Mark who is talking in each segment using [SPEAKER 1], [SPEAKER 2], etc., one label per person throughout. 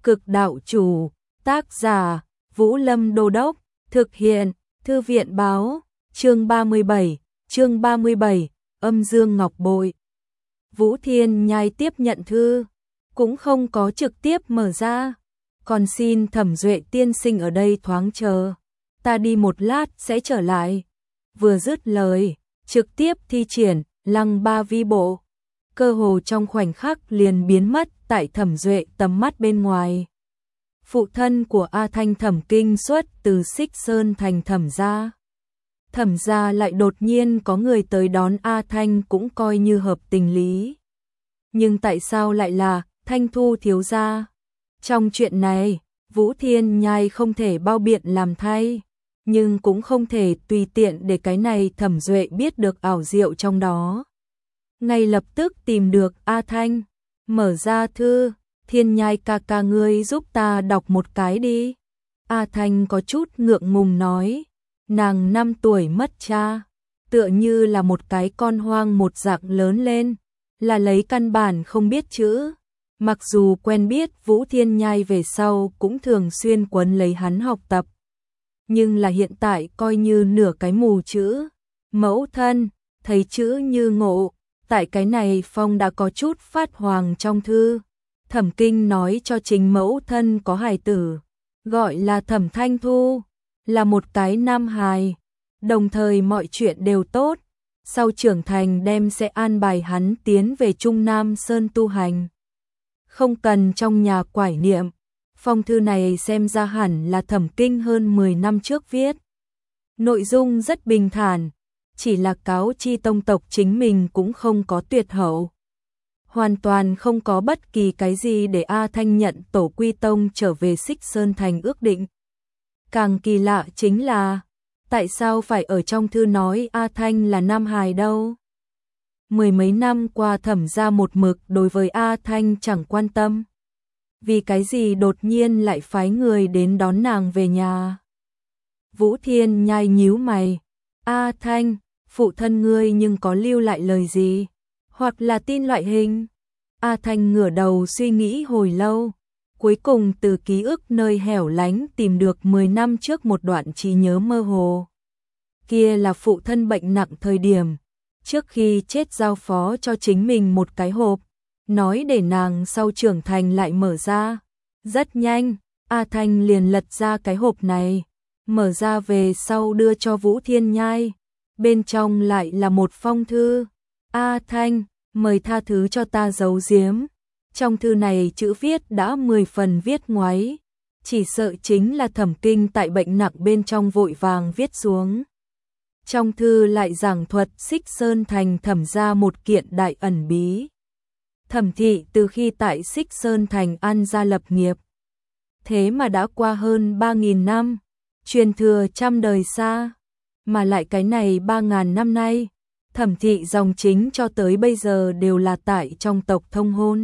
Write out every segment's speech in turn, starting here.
[SPEAKER 1] Cực đạo chủ, tác giả, Vũ Lâm Đô Đốc, thực hiện, Thư viện báo, chương 37, âm dương ngọc bội. Vũ Thiên Nhai tiếp nhận thư, cũng không có trực tiếp mở ra, còn xin Thẩm Duệ tiên sinh ở đây thoáng chờ, ta đi một lát sẽ trở lại. Vừa dứt lời, trực tiếp thi triển Lăng Ba Vi Bộ, cơ hồ trong khoảnh khắc liền biến mất tại Thẩm Duệ tầm mắt bên ngoài. Phụ thân của A Thanh Thẩm Kinh xuất từ Xích Sơn thành Thẩm gia. Thẩm gia lại đột nhiên có người tới đón A Thanh cũng coi như hợp tình lý. Nhưng tại sao lại là Thanh Thu thiếu gia? Trong chuyện này, Vũ Thiên Nhai không thể bao biện làm thay, nhưng cũng không thể tùy tiện để cái này Thẩm Duệ biết được ảo diệu trong đó. Ngay lập tức tìm được A Thanh, mở ra thư, Thiên Nhai ca ca ngươi giúp ta đọc một cái đi. A Thanh có chút ngượng ngùng nói, nàng 5 tuổi mất cha, tựa như là một cái con hoang một dạng lớn lên, là lấy căn bản không biết chữ. Mặc dù quen biết Vũ Thiên Nhai về sau cũng thường xuyên quấn lấy hắn học tập, nhưng là hiện tại coi như nửa cái mù chữ. Mẫu thân, thấy chữ như ngộ, tại cái này phong đã có chút phát hoàng trong thư. Thẩm Kinh nói cho chính mẫu thân có hài tử, gọi là Thẩm Thanh Thu, là một cái nam hài, đồng thời mọi chuyện đều tốt, sau trưởng thành đem sẽ an bài hắn tiến về Trung Nam Sơn tu hành. Không cần trong nhà quải niệm, phong thư này xem ra hẳn là Thẩm Kinh hơn 10 năm trước viết. Nội dung rất bình thản, chỉ là cáo chi tông tộc chính mình cũng không có tuyệt hậu. Hoàn toàn không có bất kỳ cái gì để A Thanh nhận tổ quy tông trở về Xích Sơn thành ước định. Càng kỳ lạ chính là, tại sao phải ở trong thư nói A Thanh là nam hài đâu? Mười mấy năm qua Thẩm gia một mực đối với A Thanh chẳng quan tâm. Vì cái gì đột nhiên lại phái người đến đón nàng về nhà? Vũ Thiên Nhai nhíu mày, A Thanh, phụ thân ngươi nhưng có lưu lại lời gì? Hoặc là tin loại hình? A Thanh ngửa đầu suy nghĩ hồi lâu, cuối cùng từ ký ức nơi hẻo lánh tìm được 10 năm trước một đoạn trí nhớ mơ hồ. Kia là phụ thân bệnh nặng thời điểm, trước khi chết giao phó cho chính mình một cái hộp, nói để nàng sau trưởng thành lại mở ra. Rất nhanh, A Thanh liền lật ra cái hộp này, mở ra về sau đưa cho Vũ Thiên Nhai. Bên trong lại là một phong thư. A Thanh, mời tha thứ cho ta giấu giếm. Trong thư này chữ viết đã 10 phần viết ngoáy, chỉ sợ chính là Thẩm Kinh tại bệnh nặng bên trong vội vàng viết xuống. Trong thư lại giảng thuật Xích Sơn thành Thẩm gia một kiện đại ẩn bí. Thẩm thị từ khi tại Xích Sơn thành an gia lập nghiệp, thế mà đã qua hơn 3.000 năm, truyền thừa trăm đời xa, mà lại cái này 3.000 năm nay, Thẩm thị dòng chính cho tới bây giờ đều là tại trong tộc thông hôn.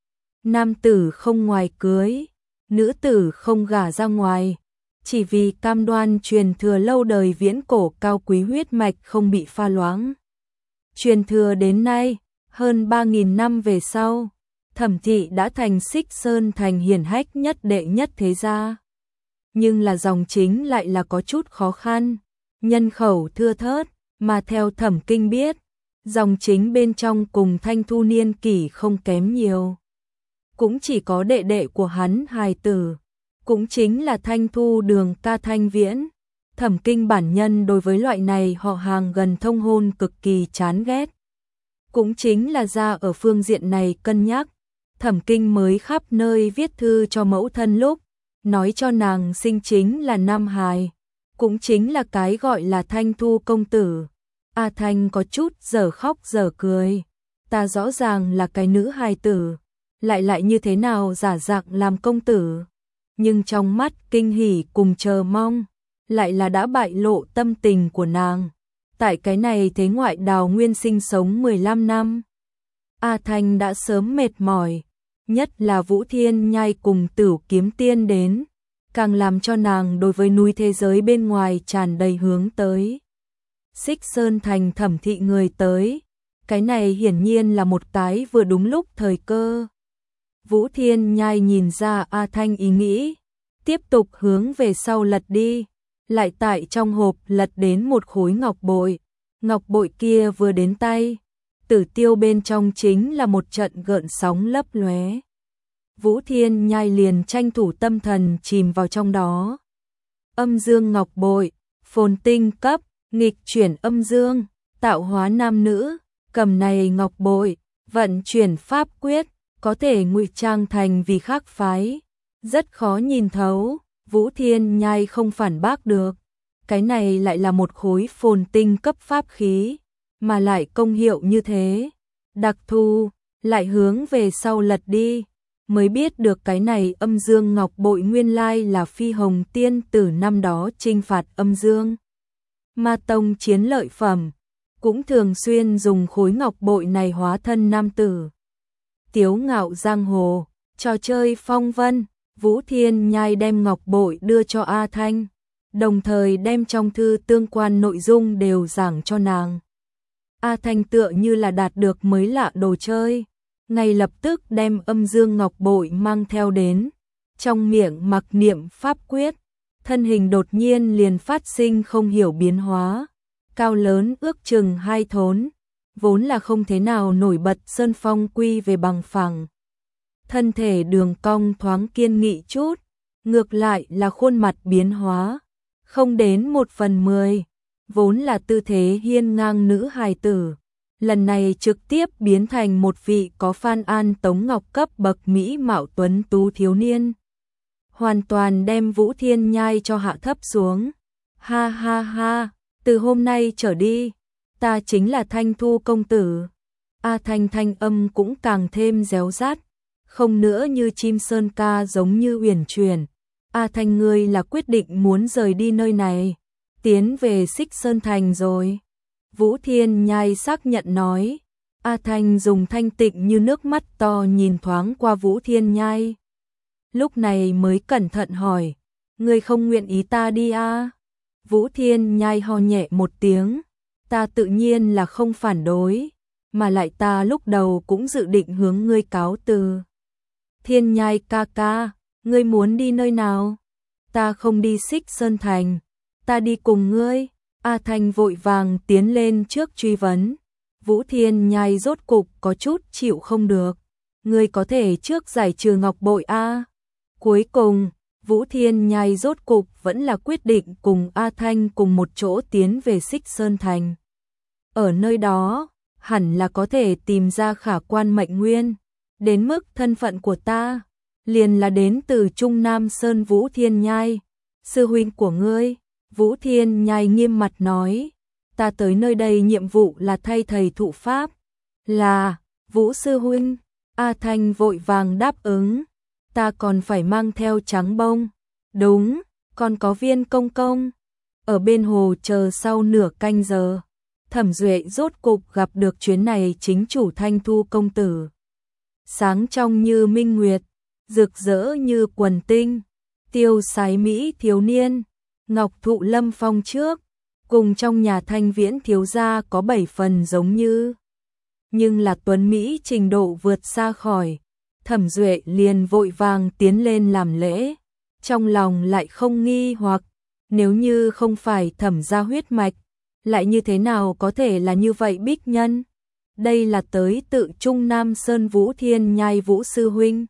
[SPEAKER 1] Nam tử không ngoài cưới, nữ tử không gả ra ngoài, chỉ vì cam đoan truyền thừa lâu đời viễn cổ cao quý huyết mạch không bị pha loãng. Truyền thừa đến nay, hơn 3.000 năm về sau, Thẩm thị đã thành Xích Sơn thành hiển hách nhất đệ nhất thế gia. Nhưng là dòng chính lại là có chút khó khăn, nhân khẩu thưa thớt, mà theo Thẩm Kinh biết, dòng chính bên trong cùng Thanh Thu niên kỷ không kém nhiều. Cũng chỉ có đệ đệ của hắn hài tử, cũng chính là Thanh Thu đường ca Thanh Viễn. Thẩm Kinh bản nhân đối với loại này họ hàng gần thông hôn cực kỳ chán ghét. Cũng chính là ra ở phương diện này cân nhắc, Thẩm Kinh mới khắp nơi viết thư cho mẫu thân lúc, nói cho nàng sinh chính là nam hài, cũng chính là cái gọi là Thanh Thu công tử. A Thanh có chút giờ khóc giờ cười, ta rõ ràng là cái nữ hài tử, lại như thế nào giả dạng làm công tử. Nhưng trong mắt kinh hỉ cùng chờ mong, lại là đã bại lộ tâm tình của nàng. Tại cái này thế ngoại đào nguyên sinh sống 15 năm, A Thanh đã sớm mệt mỏi, nhất là Vũ Thiên Nhai cùng Tửu Kiếm Tiên đến, càng làm cho nàng đối với núi thế giới bên ngoài tràn đầy hướng tới. Xích Sơn thành Thẩm thị người tới, cái này hiển nhiên là một cái vừa đúng lúc thời cơ. Vũ Thiên Nhai nhìn ra A Thanh ý nghĩ, tiếp tục hướng về sau lật đi, lại tại trong hộp lật đến một khối ngọc bội. Ngọc bội kia vừa đến tay, tử tiêu bên trong chính là một trận gợn sóng lấp lóe. Vũ Thiên Nhai liền tranh thủ tâm thần chìm vào trong đó. Âm dương ngọc bội, phồn tinh cấp, nghịch chuyển âm dương, tạo hóa nam nữ, cầm này ngọc bội, vận chuyển pháp quyết, có thể ngụy trang thành vì khác phái, rất khó nhìn thấu. Vũ Thiên Nhai không phản bác được, cái này lại là một khối phồn tinh cấp pháp khí, mà lại công hiệu như thế, đặc thù, lại hướng về sau lật đi, mới biết được cái này âm dương ngọc bội nguyên lai là Phi Hồng tiên tử năm đó chinh phạt âm dương Ma Tông chiến lợi phẩm, cũng thường xuyên dùng khối ngọc bội này hóa thân nam tử. Tiếu ngạo giang hồ, trò chơi phong vân. Vũ Thiên Nhai đem ngọc bội đưa cho A Thanh, đồng thời đem trong thư tương quan nội dung đều giảng cho nàng. A Thanh tựa như là đạt được mới lạ đồ chơi, ngay lập tức đem âm dương ngọc bội mang theo đến, trong miệng mặc niệm pháp quyết, thân hình đột nhiên liền phát sinh không hiểu biến hóa, cao lớn ước chừng 2 thốn, vốn là không thế nào nổi bật sơn phong quy về bằng phẳng. Thân thể đường cong thoáng kiên nghị chút, ngược lại là khuôn mặt biến hóa, không đến 1/10, vốn là tư thế hiên ngang nữ hài tử, lần này trực tiếp biến thành một vị có Phan An Tống Ngọc cấp bậc mỹ mạo tuấn tú thiếu niên. Hoàn toàn đem Vũ Thiên Nhai cho hạ thấp xuống. Ha ha ha, từ hôm nay trở đi, ta chính là Thanh Thu công tử. A Thanh thanh âm cũng càng thêm réo rát, không nữa như chim sơn ca giống như uyển chuyển. A Thanh ngươi là quyết định muốn rời đi nơi này, tiến về Xích Sơn Thành rồi. Vũ Thiên Nhai xác nhận nói. A Thanh dùng thanh tịnh như nước mắt to nhìn thoáng qua Vũ Thiên Nhai. Lúc này mới cẩn thận hỏi, ngươi không nguyện ý ta đi à? Vũ Thiên Nhai ho nhẹ một tiếng, ta tự nhiên là không phản đối, mà lại ta lúc đầu cũng dự định hướng ngươi cáo từ. Thiên Nhai ca ca, ngươi muốn đi nơi nào? Ta không đi Xích Sơn Thành, ta đi cùng ngươi. A Thanh vội vàng tiến lên trước truy vấn. Vũ Thiên Nhai rốt cục có chút chịu không được. Ngươi có thể trước giải trừ ngọc bội a. Cuối cùng, Vũ Thiên Nhai rốt cục vẫn là quyết định cùng A Thanh cùng một chỗ tiến về Xích Sơn Thành. Ở nơi đó, hẳn là có thể tìm ra khả quan mệnh nguyên. Đến mức thân phận của ta, liền là đến từ Trung Nam Sơn Vũ Thiên Nhai, sư huynh của ngươi. Vũ Thiên Nhai nghiêm mặt nói, ta tới nơi đây nhiệm vụ là thay thầy thụ pháp. Là, Vũ sư huynh. A Thanh vội vàng đáp ứng, ta còn phải mang theo trắng bông. Đúng, còn có Viên công công. Ở bên hồ chờ sau nửa canh giờ, Thẩm Duệ rốt cục gặp được chuyến này chính chủ Thanh Thu công tử. Sáng trong như minh nguyệt, rực rỡ như quần tinh, tiêu sái mỹ thiếu niên, ngọc thụ lâm phong trước, cùng trong nhà Thanh Viễn thiếu gia có 7 phần giống như. Nhưng là tuấn Mỹ trình độ vượt xa khỏi, Thẩm Duệ liền vội vàng tiến lên làm lễ, trong lòng lại không nghi hoặc, nếu như không phải Thẩm gia huyết mạch, lại như thế nào có thể là như vậy bích nhân? Đây là tới tự Trung Nam Sơn Vũ Thiên Nhai Vũ sư huynh,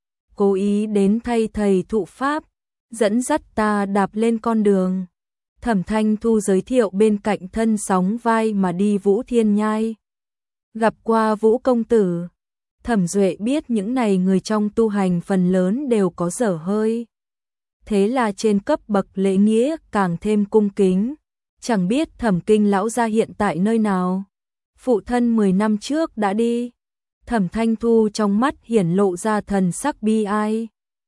[SPEAKER 1] cố ý đến thay thầy thụ pháp, dẫn dắt ta đạp lên con đường. Thẩm Thanh Thu giới thiệu bên cạnh thân sóng vai mà đi Vũ Thiên Nhai. Gặp qua Vũ công tử, Thẩm Duệ biết những này người trong tu hành phần lớn đều có dở hơi. Thế là trên cấp bậc lễ nghĩa càng thêm cung kính, chẳng biết Thẩm Kinh lão gia hiện tại nơi nào. Phụ thân 10 năm trước đã đi. Thẩm Thanh Thu trong mắt hiển lộ ra thần sắc bi ai.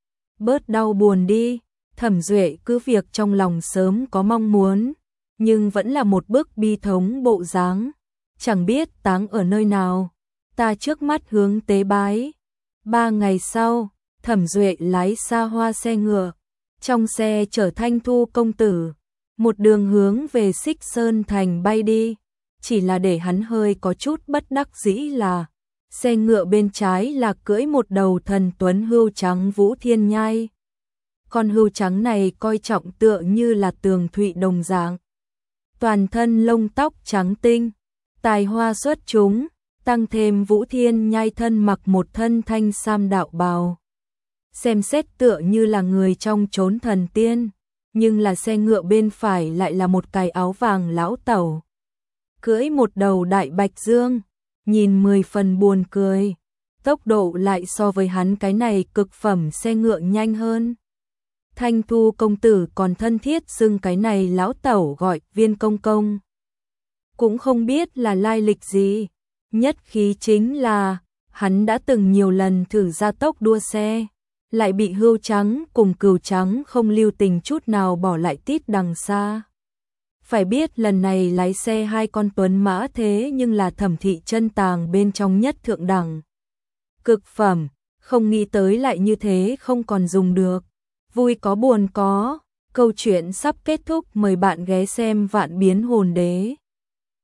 [SPEAKER 1] Bớt đau buồn đi. Thẩm Duệ cứ việc trong lòng sớm có mong muốn, nhưng vẫn là một bức bi thống bộ dáng. Chẳng biết táng ở nơi nào, ta trước mắt hướng tế bái. 3 ngày sau, Thẩm Duệ lái xa hoa xe ngựa, trong xe chở Thanh Thu công tử, một đường hướng về Xích Sơn Thành bay đi. Chỉ là để hắn hơi có chút bất đắc dĩ là, Xe ngựa bên trái là cưỡi một đầu thần tuấn hươu trắng Vũ Thiên Nhai. Con hươu trắng này coi trọng tựa như là tường thụy đồng dạng. Toàn thân lông tóc trắng tinh, tài hoa xuất chúng, tăng thêm Vũ Thiên Nhai thân mặc một thân thanh sam đạo bào. Xem xét tựa như là người trong chốn thần tiên, nhưng là xe ngựa bên phải lại là một cái áo vàng lão tẩu. Cưỡi một đầu đại bạch dương, nhìn 10 phần buồn cười, tốc độ lại so với hắn cái này cực phẩm xe ngựa nhanh hơn. Thanh Thu công tử còn thân thiết xưng cái này lão tẩu gọi Viên công công. Cũng không biết là lai lịch gì, nhất khí chính là hắn đã từng nhiều lần thử gia tốc đua xe, lại bị hươu trắng cùng cừu trắng không lưu tình chút nào bỏ lại tít đằng xa. Phải biết lần này lái xe hai con tuấn mã thế nhưng là Thẩm thị chân tàng bên trong nhất thượng đẳng. Cực phẩm, không nghĩ tới lại như thế không còn dùng được. Vui có buồn có, câu chuyện sắp kết thúc, mời bạn ghé xem Vạn Biến Hồn Đế.